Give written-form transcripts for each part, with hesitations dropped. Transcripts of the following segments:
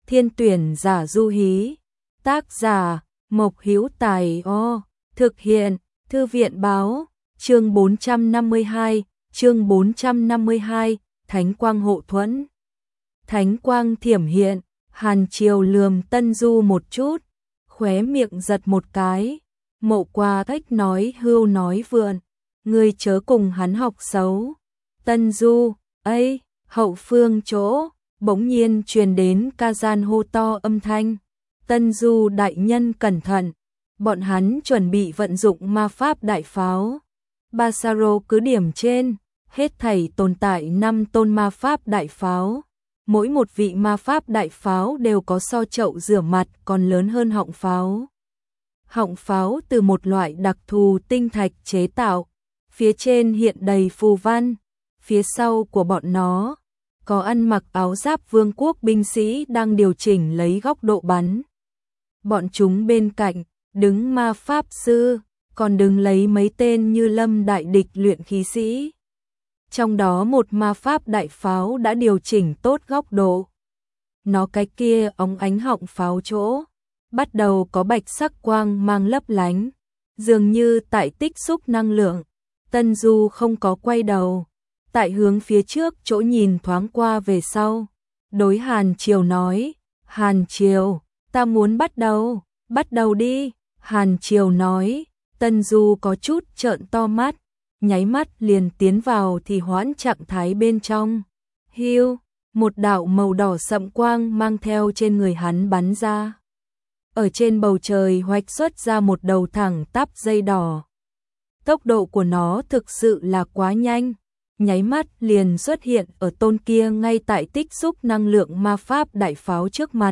Thiên tuyển giả du hí. Tác giả Mộc Hữu Tài. Thực hiện Thư viện báo. Chương 452, Thánh quang hộ thuẫn. Thánh quang thiểm hiện, Hàn Triều lườm Tân Du một chút, khóe miệng giật một cái. Mộ Qua Ách nói hưu nói vượn, ngươi chớ cùng hắn học xấu. Tân Du, ấy, hậu phương chỗ, bỗng nhiên truyền đến ca gian hô to âm thanh. Tân Du đại nhân cẩn thận, bọn hắn chuẩn bị vận dụng ma pháp đại pháo. Basaro cứ điểm trên, hết thảy tồn tại 5 tôn ma pháp đại pháo. Mỗi một vị ma pháp đại pháo đều có so chậu rửa mặt còn lớn hơn họng pháo. Họng pháo từ một loại đặc thù tinh thạch chế tạo, phía trên hiện đầy phù văn, phía sau của bọn nó có ăn mặc áo giáp vương quốc binh sĩ đang điều chỉnh lấy góc độ bắn. Bọn chúng bên cạnh đứng ma pháp sư, còn đứng lấy mấy tên như lâm đại địch luyện khí sĩ. Trong đó một ma pháp đại pháo đã điều chỉnh tốt góc độ. Nó cái kia óng ánh họng pháo chỗ, bắt đầu có bạch sắc quang mang lấp lánh, dường như tại tích xúc năng lượng. Tân Du không có quay đầu, tại hướng phía trước chỗ nhìn thoáng qua về sau. Đối Hàn Triều nói, Hàn Triều, ta muốn bắt đầu đi. Hàn Triều nói, Tân Du có chút trợn to mắt, nháy mắt liền tiến vào thì hoãn trạng thái bên trong. Hiu, một đạo màu đỏ sậm quang mang theo trên người hắn bắn ra. Ở trên bầu trời hoạch xuất ra một đầu thẳng tắp dây đỏ. Tốc độ của nó thực sự là quá nhanh, nháy mắt liền xuất hiện ở tôn kia ngay tại tích xúc năng lượng ma pháp đại pháo trước mặt.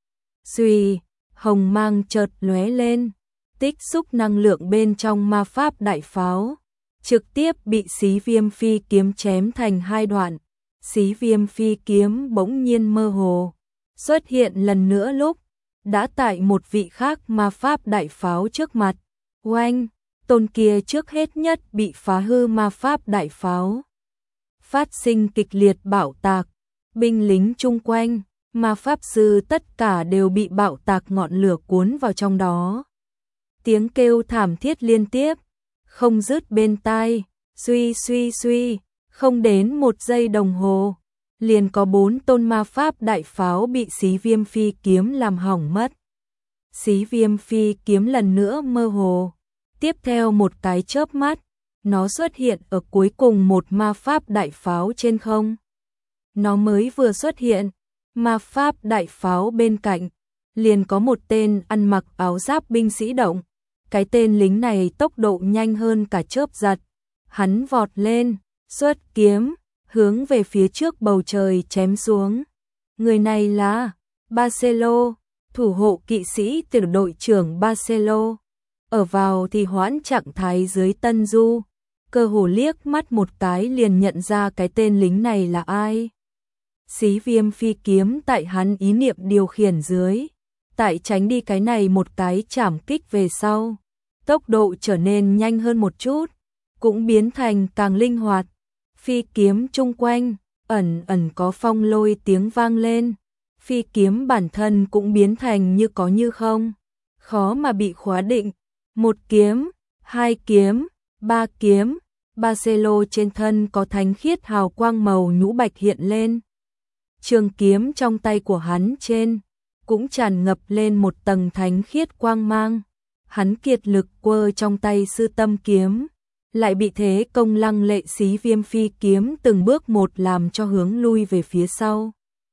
Xuy, hồng mang chợt lóe lên, tích xúc năng lượng bên trong ma pháp đại pháo trực tiếp bị xí viêm phi kiếm chém thành 2 đoạn. Xí viêm phi kiếm bỗng nhiên mơ hồ, xuất hiện lần nữa lúc đã tại một vị khác ma pháp đại pháo trước mặt. Oanh, tôn kia trước hết nhất bị phá hư ma pháp đại pháo. Phát sinh kịch liệt bạo tạc, binh lính chung quanh, ma pháp sư tất cả đều bị bạo tạc ngọn lửa cuốn vào trong đó. Tiếng kêu thảm thiết liên tiếp, không dứt bên tai, suy suy suy, không đến 1 giây đồng hồ, liền có 4 tôn ma pháp đại pháo bị xí viêm phi kiếm làm hỏng mất. Xí viêm phi kiếm lần nữa mơ hồ, tiếp theo một cái chớp mắt, nó xuất hiện ở cuối cùng một ma pháp đại pháo trên không. Nó mới vừa xuất hiện, ma pháp đại pháo bên cạnh, liền có một tên ăn mặc áo giáp binh sĩ động. Cái tên lính này tốc độ nhanh hơn cả chớp giật. Hắn vọt lên, xuất kiếm, hướng về phía trước bầu trời chém xuống. Người này là Barcelo, thủ hộ kỵ sĩ tiểu đội trưởng Barcelo. Ở vào thì hoãn trạng thái dưới Tân Du, cơ hồ liếc mắt một cái liền nhận ra cái tên lính này là ai. Xí viêm phi kiếm tại hắn ý niệm điều khiển dưới, tại tránh đi cái này một cái chảm kích về sau, tốc độ trở nên nhanh hơn một chút, cũng biến thành càng linh hoạt. Phi kiếm chung quanh ẩn ẩn có phong lôi tiếng vang lên, phi kiếm bản thân cũng biến thành như có như không, khó mà bị khóa định. 1 kiếm, 2 kiếm, 3 kiếm, Barcelo trên thân có thánh khiết hào quang màu nhũ bạch hiện lên. Trường kiếm trong tay của hắn trên cũng tràn ngập lên một tầng thánh khiết quang mang. Hắn kiệt lực quơ trong tay sư tâm kiếm, lại bị thế công lăng lệ xí viêm phi kiếm từng bước một làm cho hướng lui về phía sau.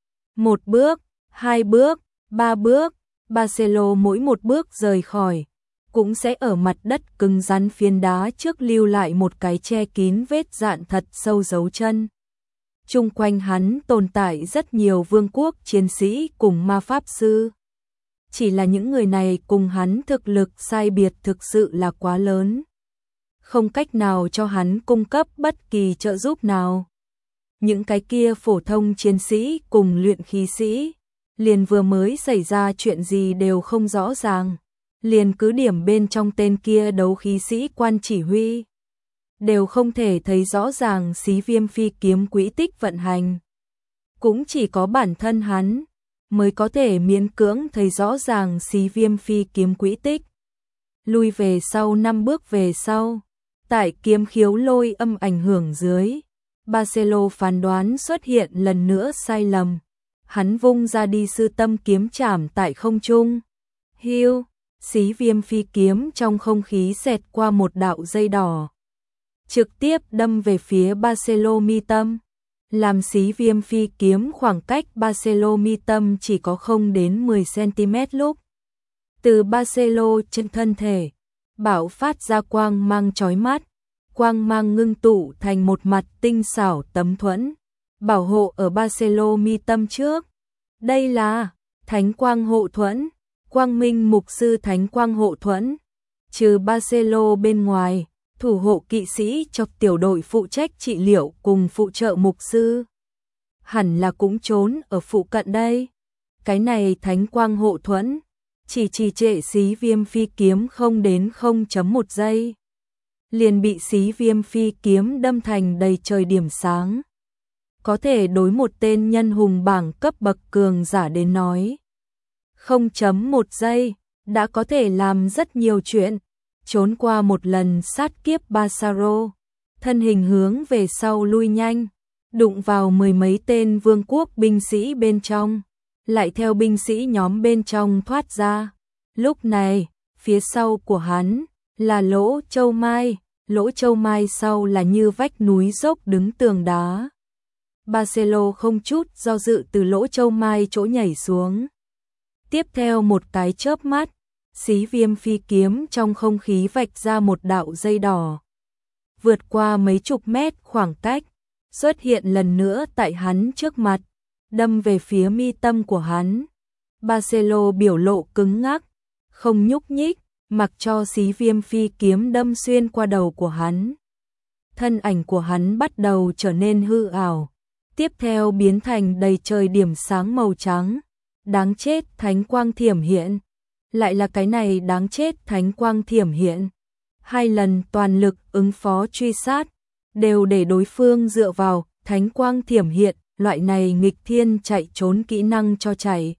1 bước, 2 bước, 3 bước, Barcelo mỗi một bước rời khỏi, cũng sẽ ở mặt đất cứng rắn phiến đá trước lưu lại một cái che kín vết dạn thật sâu dấu chân. Chung quanh hắn tồn tại rất nhiều vương quốc chiến sĩ cùng ma pháp sư. Chỉ là những người này cùng hắn thực lực sai biệt thực sự là quá lớn, không cách nào cho hắn cung cấp bất kỳ trợ giúp nào. Những cái kia phổ thông chiến sĩ cùng luyện khí sĩ, liền vừa mới xảy ra chuyện gì đều không rõ ràng, liền cứ điểm bên trong tên kia đấu khí sĩ quan chỉ huy, đều không thể thấy rõ ràng xí viêm phi kiếm quỹ tích vận hành. Cũng chỉ có bản thân hắn mới có thể miễn cưỡng thấy rõ ràng Xí Viêm phi kiếm quỹ tích. Lui về sau 5 bước về sau, tại kiếm khiếu lôi âm ảnh hưởng dưới, Barcelo phán đoán xuất hiện lần nữa sai lầm. Hắn vung ra đi sư tâm kiếm chảm tại không trung. Hiu, Xí Viêm phi kiếm trong không khí xẹt qua một đạo dây đỏ, trực tiếp đâm về phía Barcelo mi tâm, làm Xí Viêm phi kiếm khoảng cách Barcelo mi tâm chỉ có không đến 10 cm lúc. Từ Barcelo trên thân thể, bạo phát ra quang mang chói mắt, quang mang ngưng tụ thành một mặt tinh xảo tấm thuẫn, bảo hộ ở Barcelo mi tâm trước. Đây là Thánh Quang Hộ Thuẫn, Quang Minh Mục Sư Thánh Quang Hộ Thuẫn. Trừ Barcelo bên ngoài, thủ hộ kỵ sĩ cho tiểu đội phụ trách trị liệu cùng phụ trợ mục sư hẳn là cũng trốn ở phụ cận đây. Cái này Thánh Quang Hộ Thuẫn chỉ trì trệ Xí Viêm phi kiếm không đến 0.1 giây, liền bị Xí Viêm phi kiếm đâm thành đầy trời điểm sáng. Có thể đối một tên nhân hùng bảng cấp bậc cường giả đến nói, 0.1 giây đã có thể làm rất nhiều chuyện. Trốn qua một lần sát kiếp Barcelo, thân hình hướng về sau lui nhanh, đụng vào mười mấy tên vương quốc binh sĩ bên trong, lại theo binh sĩ nhóm bên trong thoát ra. Lúc này, phía sau của hắn là Lỗ Châu Mai, Lỗ Châu Mai sau là như vách núi dốc đứng tường đá. Barcelo không chút do dự từ Lỗ Châu Mai chỗ nhảy xuống. Tiếp theo một cái chớp mắt, Xí Viêm phi kiếm trong không khí vạch ra một đạo dây đỏ, vượt qua mấy chục mét khoảng cách, xuất hiện lần nữa tại hắn trước mặt, đâm về phía mi tâm của hắn. Barcelo biểu lộ cứng ngắc, không nhúc nhích, mặc cho Xí Viêm phi kiếm đâm xuyên qua đầu của hắn. Thân ảnh của hắn bắt đầu trở nên hư ảo, tiếp theo biến thành đầy trời điểm sáng màu trắng. Đáng chết, Thánh Quang Thiểm Hiện. Lại là cái này đáng chết, Thánh Quang Thiểm Hiện. 2 lần toàn lực ứng phó truy sát, đều để đối phương dựa vào Thánh Quang Thiểm Hiện, loại này nghịch thiên chạy trốn kỹ năng cho chạy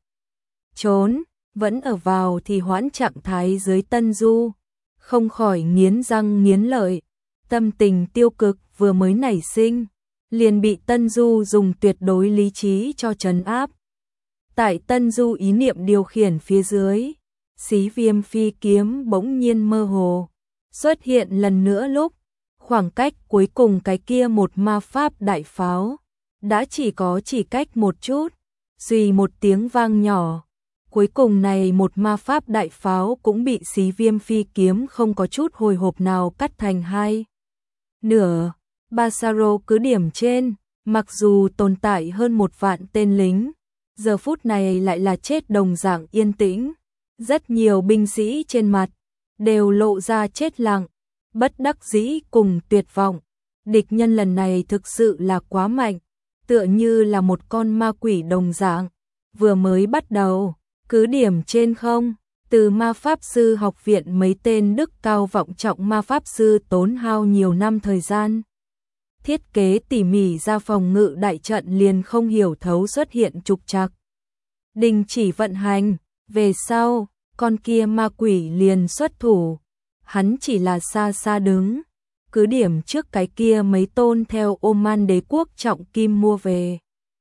trốn, vẫn ở vào thì hoãn trạng thái dưới Tân Du, không khỏi nghiến răng nghiến lợi. Tâm tình tiêu cực vừa mới nảy sinh, liền bị Tân Du dùng tuyệt đối lý trí cho trấn áp. Tại Tân Du ý niệm điều khiển phía dưới, Xí Viêm phi kiếm bỗng nhiên mơ hồ xuất hiện lần nữa lúc khoảng cách cuối cùng cái kia một ma pháp đại pháo đã chỉ cách một chút. Suy một tiếng vang nhỏ, cuối cùng này một ma pháp đại pháo cũng bị Xí Viêm phi kiếm không có chút hồi hộp nào cắt thành hai nửa. Barcelo cứ điểm trên, mặc dù tồn tại hơn 1 vạn tên lính, giờ phút này lại là chết đồng dạng yên tĩnh. Rất nhiều binh sĩ trên mặt đều lộ ra chết lặng, bất đắc dĩ cùng tuyệt vọng. Địch nhân lần này thực sự là quá mạnh, tựa như là một con ma quỷ đồng dạng. Vừa mới bắt đầu, cứ điểm trên không, từ ma pháp sư học viện mấy tên đức cao vọng trọng ma pháp sư tốn hao nhiều năm thời gian thiết kế tỉ mỉ ra phòng ngự đại trận liền không hiểu thấu xuất hiện trục trặc. Đình chỉ vận hành, về sau, con kia ma quỷ liền xuất thủ. Hắn chỉ là xa xa đứng, cứ điểm trước cái kia mấy tôn theo Oman đế quốc trọng kim mua về.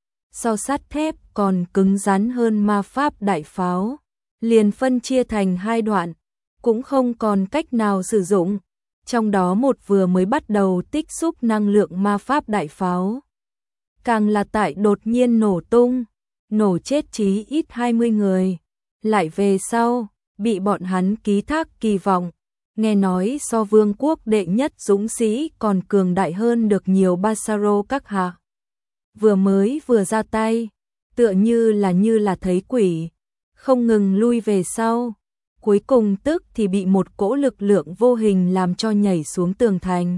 So sắt thép còn cứng rắn hơn ma pháp đại pháo, liền phân chia thành 2 đoạn, cũng không còn cách nào sử dụng. Trong đó một vừa mới bắt đầu tích xúc năng lượng ma pháp đại pháo, càng là tại đột nhiên nổ tung, nổ chết chí ít 20 người. Lại về sau, bị bọn hắn ký thác kỳ vọng, nghe nói so vương quốc đệ nhất dũng sĩ còn cường đại hơn được nhiều. Barcelo các hạ vừa mới vừa ra tay, tựa như là thấy quỷ, không ngừng lui về sau. Cuối cùng tức thì bị một cỗ lực lượng vô hình làm cho nhảy xuống tường thành.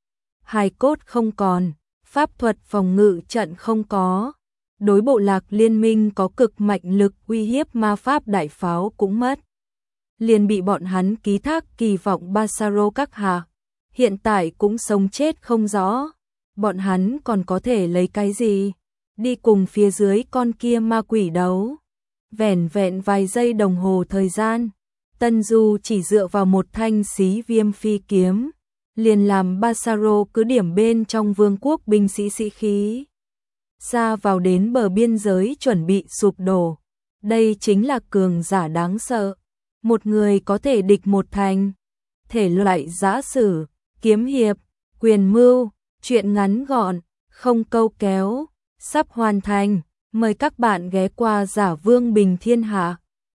Hài cốt không còn, pháp thuật phòng ngự trận không có, đối bộ lạc liên minh có cực mạnh lực uy hiếp ma pháp đại pháo cũng mất. Liền bị bọn hắn ký thác kỳ vọng. Barcelo các hạ hiện tại cũng sống chết không rõ, bọn hắn còn có thể lấy cái gì đi cùng phía dưới con kia ma quỷ đấu. Vẻn vẹn vài giây đồng hồ thời gian, Tân Du chỉ dựa vào một thanh xí viêm phi kiếm, liền làm Basaro cứ điểm bên trong vương quốc binh sĩ sĩ khí xa vào đến bờ biên giới chuẩn bị sụp đổ. Đây chính là cường giả đáng sợ, một người có thể địch một thành. Thể loại giã sử, kiếm hiệp, quyền mưu, truyện ngắn gọn, không câu kéo, sắp hoàn thành. Mời các bạn ghé qua Giả Vương Bình Thiên Hạ.